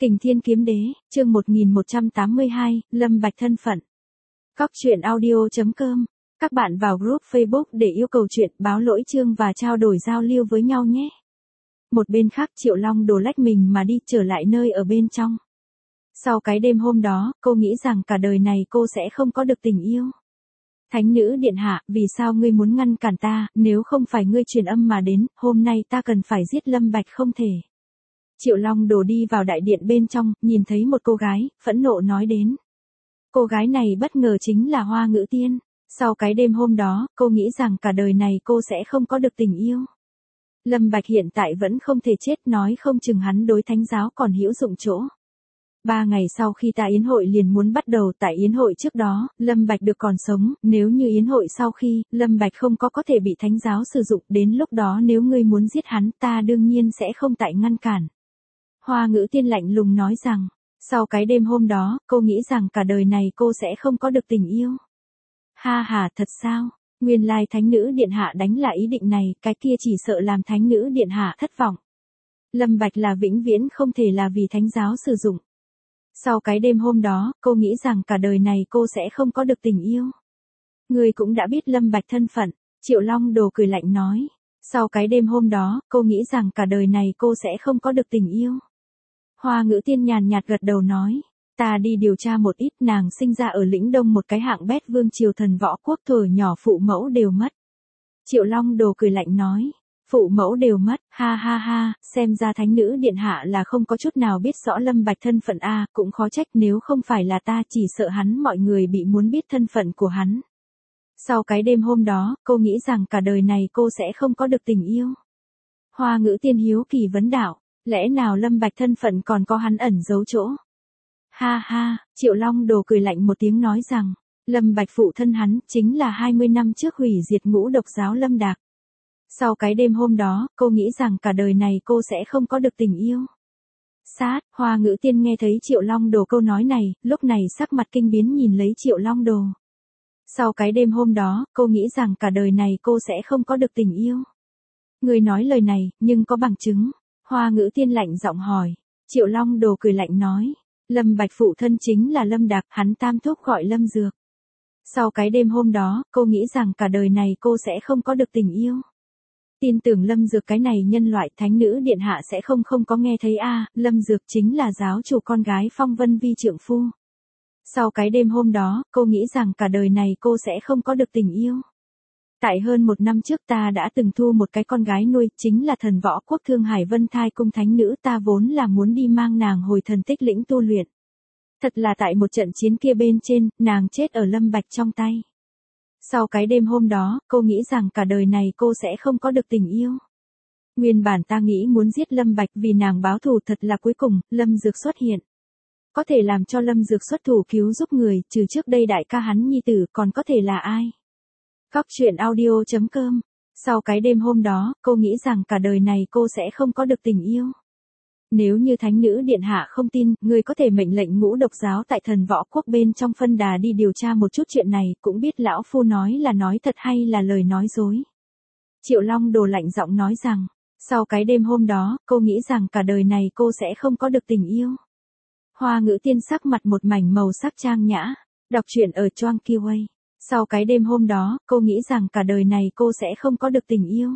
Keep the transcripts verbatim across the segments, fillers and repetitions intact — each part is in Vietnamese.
Kình Thiên Kiếm Đế, chương một nghìn một trăm tám mươi hai, Lâm Bạch thân phận. Cóc truyện audio chấm com. Các bạn vào group Facebook để yêu cầu chuyện, báo lỗi chương và trao đổi giao lưu với nhau nhé. Một bên khác Triệu Long Đồ lách mình mà đi trở lại nơi ở bên trong. Sau cái đêm hôm đó, cô nghĩ rằng cả đời này cô sẽ không có được tình yêu. Thánh nữ điện hạ, vì sao ngươi muốn ngăn cản ta, nếu không phải ngươi truyền âm mà đến, hôm nay ta cần phải giết Lâm Bạch không thể. Triệu Long Đồ đi vào đại điện bên trong, nhìn thấy một cô gái, phẫn nộ nói đến. Cô gái này bất ngờ chính là Hoa Ngữ Tiên. Sau cái đêm hôm đó, cô nghĩ rằng cả đời này cô sẽ không có được tình yêu. Lâm Bạch hiện tại vẫn không thể chết, nói không chừng hắn đối thánh giáo còn hữu dụng chỗ. Ba ngày sau khi ta yến hội liền muốn bắt đầu, tại yến hội trước đó, Lâm Bạch được còn sống, nếu như yến hội sau khi, Lâm Bạch không có có thể bị thánh giáo sử dụng, đến lúc đó nếu ngươi muốn giết hắn, ta đương nhiên sẽ không tại ngăn cản. Hoa Ngữ Tiên lạnh lùng nói rằng, sau cái đêm hôm đó, cô nghĩ rằng cả đời này cô sẽ không có được tình yêu. Ha ha, thật sao? Nguyên lai thánh nữ điện hạ đánh lại ý định này, cái kia chỉ sợ làm thánh nữ điện hạ thất vọng. Lâm Bạch là vĩnh viễn không thể là vì thánh giáo sử dụng. Sau cái đêm hôm đó, cô nghĩ rằng cả đời này cô sẽ không có được tình yêu. Ngươi cũng đã biết Lâm Bạch thân phận, Triệu Long Đồ cười lạnh nói. Sau cái đêm hôm đó, cô nghĩ rằng cả đời này cô sẽ không có được tình yêu. Hoa Ngữ Tiên nhàn nhạt gật đầu nói. Ta đi điều tra một ít, nàng sinh ra ở lĩnh đông một cái hạng bét vương triều thần võ quốc, thuở nhỏ phụ mẫu đều mất. Triệu Long Đồ cười lạnh nói. Phụ mẫu đều mất, ha ha ha, xem ra thánh nữ điện hạ là không có chút nào biết rõ Lâm Bạch thân phận a, cũng khó trách, nếu không phải là ta chỉ sợ hắn mọi người bị muốn biết thân phận của hắn. Sau cái đêm hôm đó, cô nghĩ rằng cả đời này cô sẽ không có được tình yêu. Hoa Ngữ Tiên hiếu kỳ vấn đạo, lẽ nào Lâm Bạch thân phận còn có hắn ẩn giấu chỗ? Ha ha, Triệu Long Đồ cười lạnh một tiếng nói rằng, Lâm Bạch phụ thân hắn chính là hai mươi năm trước hủy diệt ngũ độc giáo Lâm Đạc. Sau cái đêm hôm đó, cô nghĩ rằng cả đời này cô sẽ không có được tình yêu. Sát, Hoa Ngữ Tiên nghe thấy Triệu Long Đồ câu nói này, lúc này sắc mặt kinh biến nhìn lấy Triệu Long Đồ. Sau cái đêm hôm đó, cô nghĩ rằng cả đời này cô sẽ không có được tình yêu. Người nói lời này, nhưng có bằng chứng. Hoa Ngữ Tiên lạnh giọng hỏi. Triệu Long Đồ cười lạnh nói. Lâm Bạch phụ thân chính là Lâm Đạc, hắn tam thúc gọi Lâm Dược. Sau cái đêm hôm đó, cô nghĩ rằng cả đời này cô sẽ không có được tình yêu. Tin tưởng Lâm Dược cái này nhân loại, thánh nữ điện hạ sẽ không không có nghe thấy a, à, Lâm Dược chính là giáo chủ con gái Phong Vân Vi trượng phu. Sau cái đêm hôm đó, cô nghĩ rằng cả đời này cô sẽ không có được tình yêu. Tại hơn một năm trước ta đã từng thu một cái con gái nuôi, chính là thần võ quốc Thương Hải Vân Thai cung thánh nữ, ta vốn là muốn đi mang nàng hồi thần tích lĩnh tu luyện. Thật là tại một trận chiến kia bên trên, nàng chết ở Lâm Bạch trong tay. Sau cái đêm hôm đó, cô nghĩ rằng cả đời này cô sẽ không có được tình yêu. Nguyên bản ta nghĩ muốn giết Lâm Bạch vì nàng báo thù, thật là cuối cùng, Lâm Dược xuất hiện. Có thể làm cho Lâm Dược xuất thủ cứu giúp người, trừ trước đây đại ca hắn nhi tử, còn có thể là ai? Cóc truyện audio chấm com. Sau cái đêm hôm đó, cô nghĩ rằng cả đời này cô sẽ không có được tình yêu. Nếu như thánh nữ điện hạ không tin, người có thể mệnh lệnh ngũ độc giáo tại thần võ quốc bên trong phân đà đi điều tra một chút chuyện này, cũng biết lão phu nói là nói thật hay là lời nói dối. Triệu Long Đồ lạnh giọng nói rằng, sau cái đêm hôm đó, cô nghĩ rằng cả đời này cô sẽ không có được tình yêu. Hoa Ngữ Tiên sắc mặt một mảnh màu sắc trang nhã, đọc truyện ở Choang Kiway. Sau cái đêm hôm đó, cô nghĩ rằng cả đời này cô sẽ không có được tình yêu.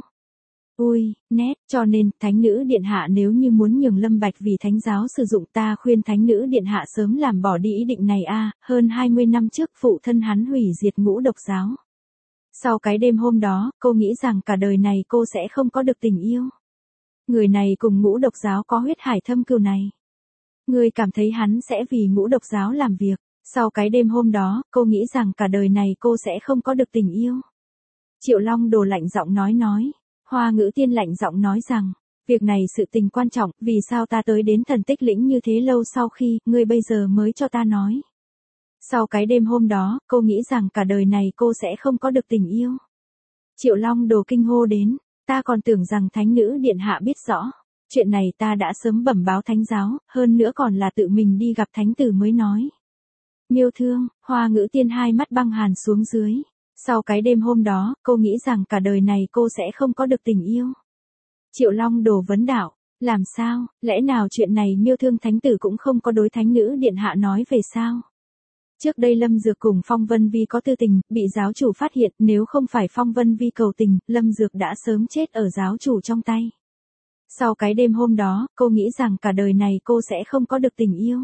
Ui, nét, cho nên, thánh nữ điện hạ nếu như muốn nhường Lâm Bạch vì thánh giáo sử dụng, ta khuyên thánh nữ điện hạ sớm làm bỏ đi ý định này a, à, hơn hai mươi năm trước phụ thân hắn hủy diệt ngũ độc giáo. Sau cái đêm hôm đó, cô nghĩ rằng cả đời này cô sẽ không có được tình yêu. Người này cùng ngũ độc giáo có huyết hải thâm cừu này. Người cảm thấy hắn sẽ vì ngũ độc giáo làm việc. Sau cái đêm hôm đó, cô nghĩ rằng cả đời này cô sẽ không có được tình yêu. Triệu Long Đồ lạnh giọng nói nói. Hoa Ngữ Tiên lạnh giọng nói rằng, việc này sự tình quan trọng, vì sao ta tới đến thần tích lĩnh như thế lâu sau khi, ngươi bây giờ mới cho ta nói. Sau cái đêm hôm đó, cô nghĩ rằng cả đời này cô sẽ không có được tình yêu. Triệu Long Đồ kinh hô đến, ta còn tưởng rằng thánh nữ điện hạ biết rõ. Chuyện này ta đã sớm bẩm báo thánh giáo, hơn nữa còn là tự mình đi gặp thánh tử mới nói. Miêu Thương, Hoa Ngữ Tiên hai mắt băng hàn xuống dưới. Sau cái đêm hôm đó, cô nghĩ rằng cả đời này cô sẽ không có được tình yêu. Triệu Long Đồ vấn đạo, Làm sao, lẽ nào chuyện này Miêu Thương Thánh Tử cũng không có đối thánh nữ điện hạ nói về sao? Trước đây Lâm Dược cùng Phong Vân Vi có tư tình, bị giáo chủ phát hiện, nếu không phải Phong Vân Vi cầu tình, Lâm Dược đã sớm chết ở giáo chủ trong tay. Sau cái đêm hôm đó, cô nghĩ rằng cả đời này cô sẽ không có được tình yêu.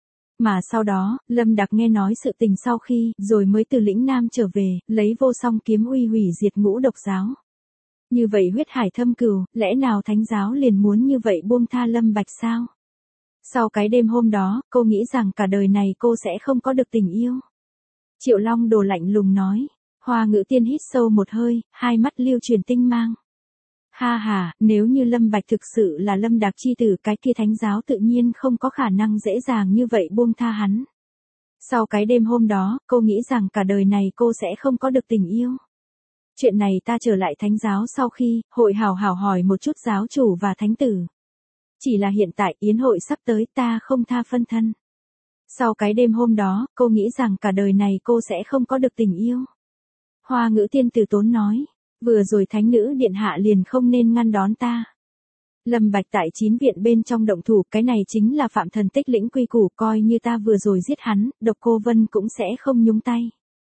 Mà sau đó, Lâm Đạc nghe nói sự tình sau khi, rồi mới từ lĩnh Nam trở về, lấy vô song kiếm uy hủy diệt ngũ độc giáo. Như vậy huyết hải thâm cừu, lẽ nào thánh giáo liền muốn như vậy buông tha Lâm Bạch sao? Sau cái đêm hôm đó, cô nghĩ rằng cả đời này cô sẽ không có được tình yêu. Triệu Long Đồ lạnh lùng nói. Hoa Ngữ Tiên hít sâu một hơi, hai mắt lưu truyền tinh mang. Ha ha, nếu như Lâm Bạch thực sự là Lâm Đạc chi tử, cái kia thánh giáo tự nhiên không có khả năng dễ dàng như vậy buông tha hắn. Sau cái đêm hôm đó, cô nghĩ rằng cả đời này cô sẽ không có được tình yêu. Chuyện này ta trở lại thánh giáo sau khi, hội hào hào hỏi một chút giáo chủ và thánh tử. Chỉ là hiện tại yến hội sắp tới, ta không tha phân thân. Sau cái đêm hôm đó, cô nghĩ rằng cả đời này cô sẽ không có được tình yêu. Hoa Ngữ Tiên từ tốn nói. Vừa rồi thánh nữ điện hạ liền không nên ngăn đón ta. Lâm Bạch tại chín viện bên trong động thủ, cái này chính là phạm thần tích lĩnh quy củ, coi như ta vừa rồi giết hắn, Độc Cô Vân cũng sẽ không nhúng tay.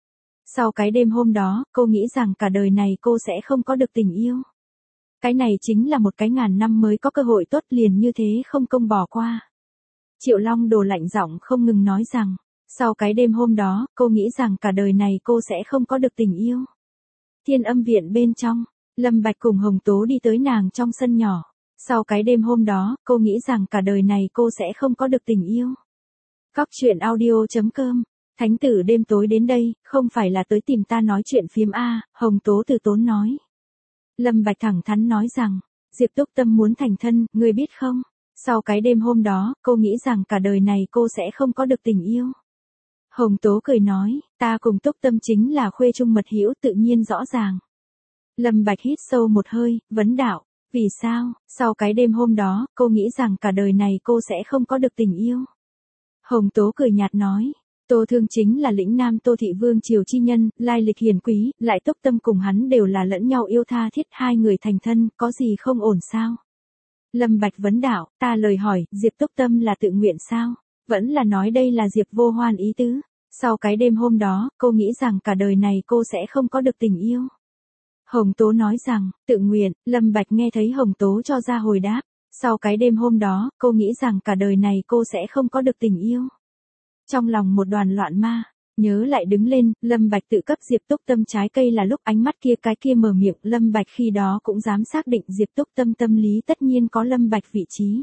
Sau cái đêm hôm đó, cô nghĩ rằng cả đời này cô sẽ không có được tình yêu. Cái này chính là một cái ngàn năm mới có cơ hội tốt, liền như thế không công bỏ qua. Triệu Long Đồ lạnh giọng không ngừng nói rằng, sau cái đêm hôm đó, cô nghĩ rằng cả đời này cô sẽ không có được tình yêu. Thiên Âm viện bên trong, Lâm Bạch cùng Hồng Tố đi tới nàng trong sân nhỏ. Sau cái đêm hôm đó, cô nghĩ rằng cả đời này cô sẽ không có được tình yêu. Cóc truyện audio chấm com. Thánh tử đêm tối đến đây, không phải là tới tìm ta nói chuyện phiếm a, Hồng Tố từ tốn nói. Lâm Bạch thẳng thắn nói rằng, Diệp Túc Tâm muốn thành thân, ngươi biết không? Sau cái đêm hôm đó, cô nghĩ rằng cả đời này cô sẽ không có được tình yêu. Hồng Tố cười nói, ta cùng Túc Tâm chính là khuê trung mật hữu, tự nhiên rõ ràng. Lâm Bạch hít sâu một hơi, vấn đạo, vì sao? Sau cái đêm hôm đó, cô nghĩ rằng cả đời này cô sẽ không có được tình yêu. Hồng Tố cười nhạt nói, Tô Thương chính là lĩnh Nam Tô Thị Vương triều chi nhân, lai lịch hiền quý, lại Túc Tâm cùng hắn đều là lẫn nhau yêu tha thiết, hai người thành thân, có gì không ổn sao? Lâm Bạch vấn đạo, ta lời hỏi, Diệp Túc Tâm là tự nguyện sao? Vẫn là nói đây là Diệp Vô Hoan ý tứ. Sau cái đêm hôm đó, cô nghĩ rằng cả đời này cô sẽ không có được tình yêu. Hồng Tố nói rằng, tự nguyện, Lâm Bạch nghe thấy Hồng Tố cho ra hồi đáp. Sau cái đêm hôm đó, cô nghĩ rằng cả đời này cô sẽ không có được tình yêu. Trong lòng một đoàn loạn ma, nhớ lại đứng lên, Lâm Bạch tự cấp Diệp Túc Tâm trái cây là lúc ánh mắt kia cái kia mở miệng, Lâm Bạch khi đó cũng dám xác định Diệp Túc Tâm tâm lý tất nhiên có Lâm Bạch vị trí.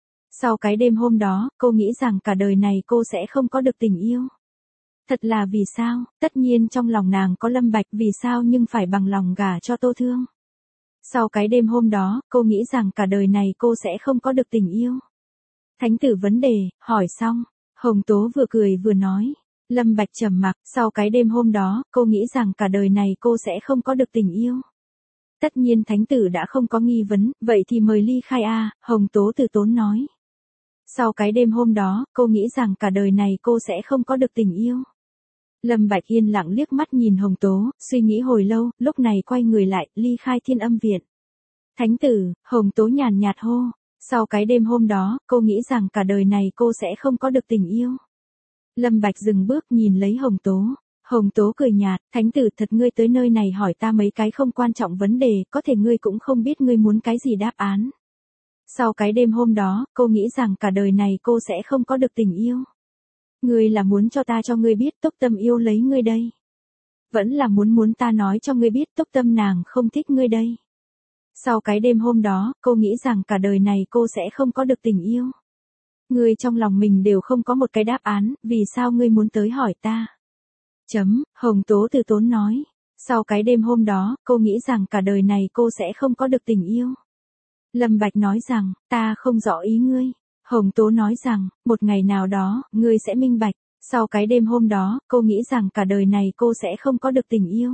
Sau cái đêm hôm đó, cô nghĩ rằng cả đời này cô sẽ không có được tình yêu. Thật là vì sao, tất nhiên trong lòng nàng có Lâm Bạch, vì sao nhưng phải bằng lòng gả cho Tô Thương. Sau cái đêm hôm đó, cô nghĩ rằng cả đời này cô sẽ không có được tình yêu. Thánh tử vấn đề, hỏi xong, Hồng Tố vừa cười vừa nói. Lâm Bạch trầm mặc, sau cái đêm hôm đó, cô nghĩ rằng cả đời này cô sẽ không có được tình yêu. Tất nhiên thánh tử đã không có nghi vấn, vậy thì mời ly khai a, Hồng Tố từ tốn nói. Sau cái đêm hôm đó, cô nghĩ rằng cả đời này cô sẽ không có được tình yêu. Lâm Bạch yên lặng liếc mắt nhìn Hồng Tố, suy nghĩ hồi lâu, lúc này quay người lại, ly khai Thiên Âm viện. Thánh tử, Hồng Tố nhàn nhạt hô. Sau cái đêm hôm đó, cô nghĩ rằng cả đời này cô sẽ không có được tình yêu. Lâm Bạch dừng bước nhìn lấy Hồng Tố. Hồng Tố cười nhạt, thánh tử thật ngươi tới nơi này hỏi ta mấy cái không quan trọng vấn đề, có thể ngươi cũng không biết ngươi muốn cái gì đáp án. Sau cái đêm hôm đó, cô nghĩ rằng cả đời này cô sẽ không có được tình yêu. Ngươi là muốn cho ta cho ngươi biết Túc Tâm yêu lấy ngươi đây. Vẫn là muốn muốn ta nói cho ngươi biết Túc Tâm nàng không thích ngươi đây. Sau cái đêm hôm đó, cô nghĩ rằng cả đời này cô sẽ không có được tình yêu. Ngươi trong lòng mình đều không có một cái đáp án, vì sao ngươi muốn tới hỏi ta? Chấm, Hồng Tố từ tốn nói. Sau cái đêm hôm đó, cô nghĩ rằng cả đời này cô sẽ không có được tình yêu. Lâm Bạch nói rằng, ta không rõ ý ngươi. Hồng Tố nói rằng, một ngày nào đó, ngươi sẽ minh bạch. Sau cái đêm hôm đó, cô nghĩ rằng cả đời này cô sẽ không có được tình yêu.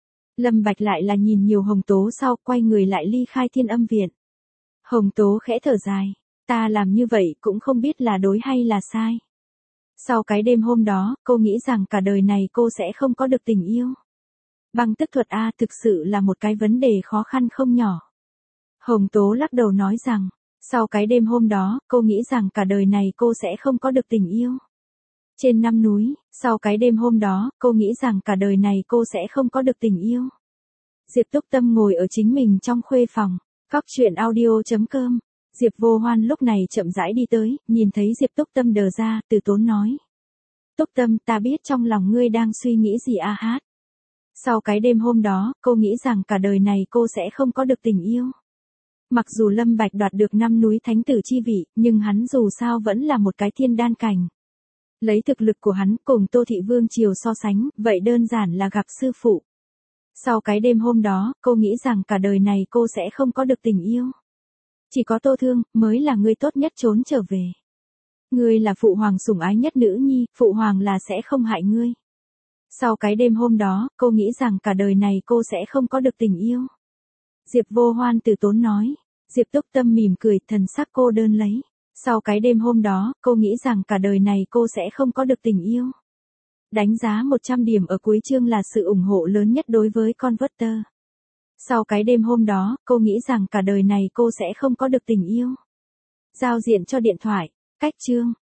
Lâm Bạch lại là nhìn nhiều Hồng Tố sau, quay người lại ly khai Thiên Âm viện. Hồng Tố khẽ thở dài, ta làm như vậy cũng không biết là đối hay là sai. Sau cái đêm hôm đó, cô nghĩ rằng cả đời này cô sẽ không có được tình yêu. Băng tức thuật A thực sự là một cái vấn đề khó khăn không nhỏ. Hồng Tố lắc đầu nói rằng, Sau cái đêm hôm đó, cô nghĩ rằng cả đời này cô sẽ không có được tình yêu. Trên năm núi, sau cái đêm hôm đó, cô nghĩ rằng cả đời này cô sẽ không có được tình yêu. Diệp Túc Tâm ngồi ở chính mình trong khuê phòng. Cóc truyện audio chấm com. Diệp Vô Hoan lúc này chậm rãi đi tới, nhìn thấy Diệp Túc Tâm đờ ra, từ tốn nói. Túc Tâm, ta biết trong lòng ngươi đang suy nghĩ gì a hát. Sau cái đêm hôm đó, cô nghĩ rằng cả đời này cô sẽ không có được tình yêu. Mặc dù Lâm Bạch đoạt được năm núi thánh tử chi vị, nhưng hắn dù sao vẫn là một cái thiên đan cảnh. Lấy thực lực của hắn cùng Tô Thị Vương Triều so sánh, vậy đơn giản là gặp sư phụ. Sau cái đêm hôm đó, cô nghĩ rằng cả đời này cô sẽ không có được tình yêu. Chỉ có Tô Thương, mới là người tốt nhất trốn trở về. Ngươi là phụ hoàng sủng ái nhất nữ nhi, phụ hoàng là sẽ không hại ngươi. Sau cái đêm hôm đó, cô nghĩ rằng cả đời này cô sẽ không có được tình yêu. Diệp Vô Hoan từ tốn nói. Diệp Túc Tâm mỉm cười, thần sắc cô đơn lấy. Sau cái đêm hôm đó, cô nghĩ rằng cả đời này cô sẽ không có được tình yêu. Đánh giá một trăm điểm ở cuối chương là sự ủng hộ lớn nhất đối với Converter. Sau cái đêm hôm đó, cô nghĩ rằng cả đời này cô sẽ không có được tình yêu. Giao diện cho điện thoại. Cách chương.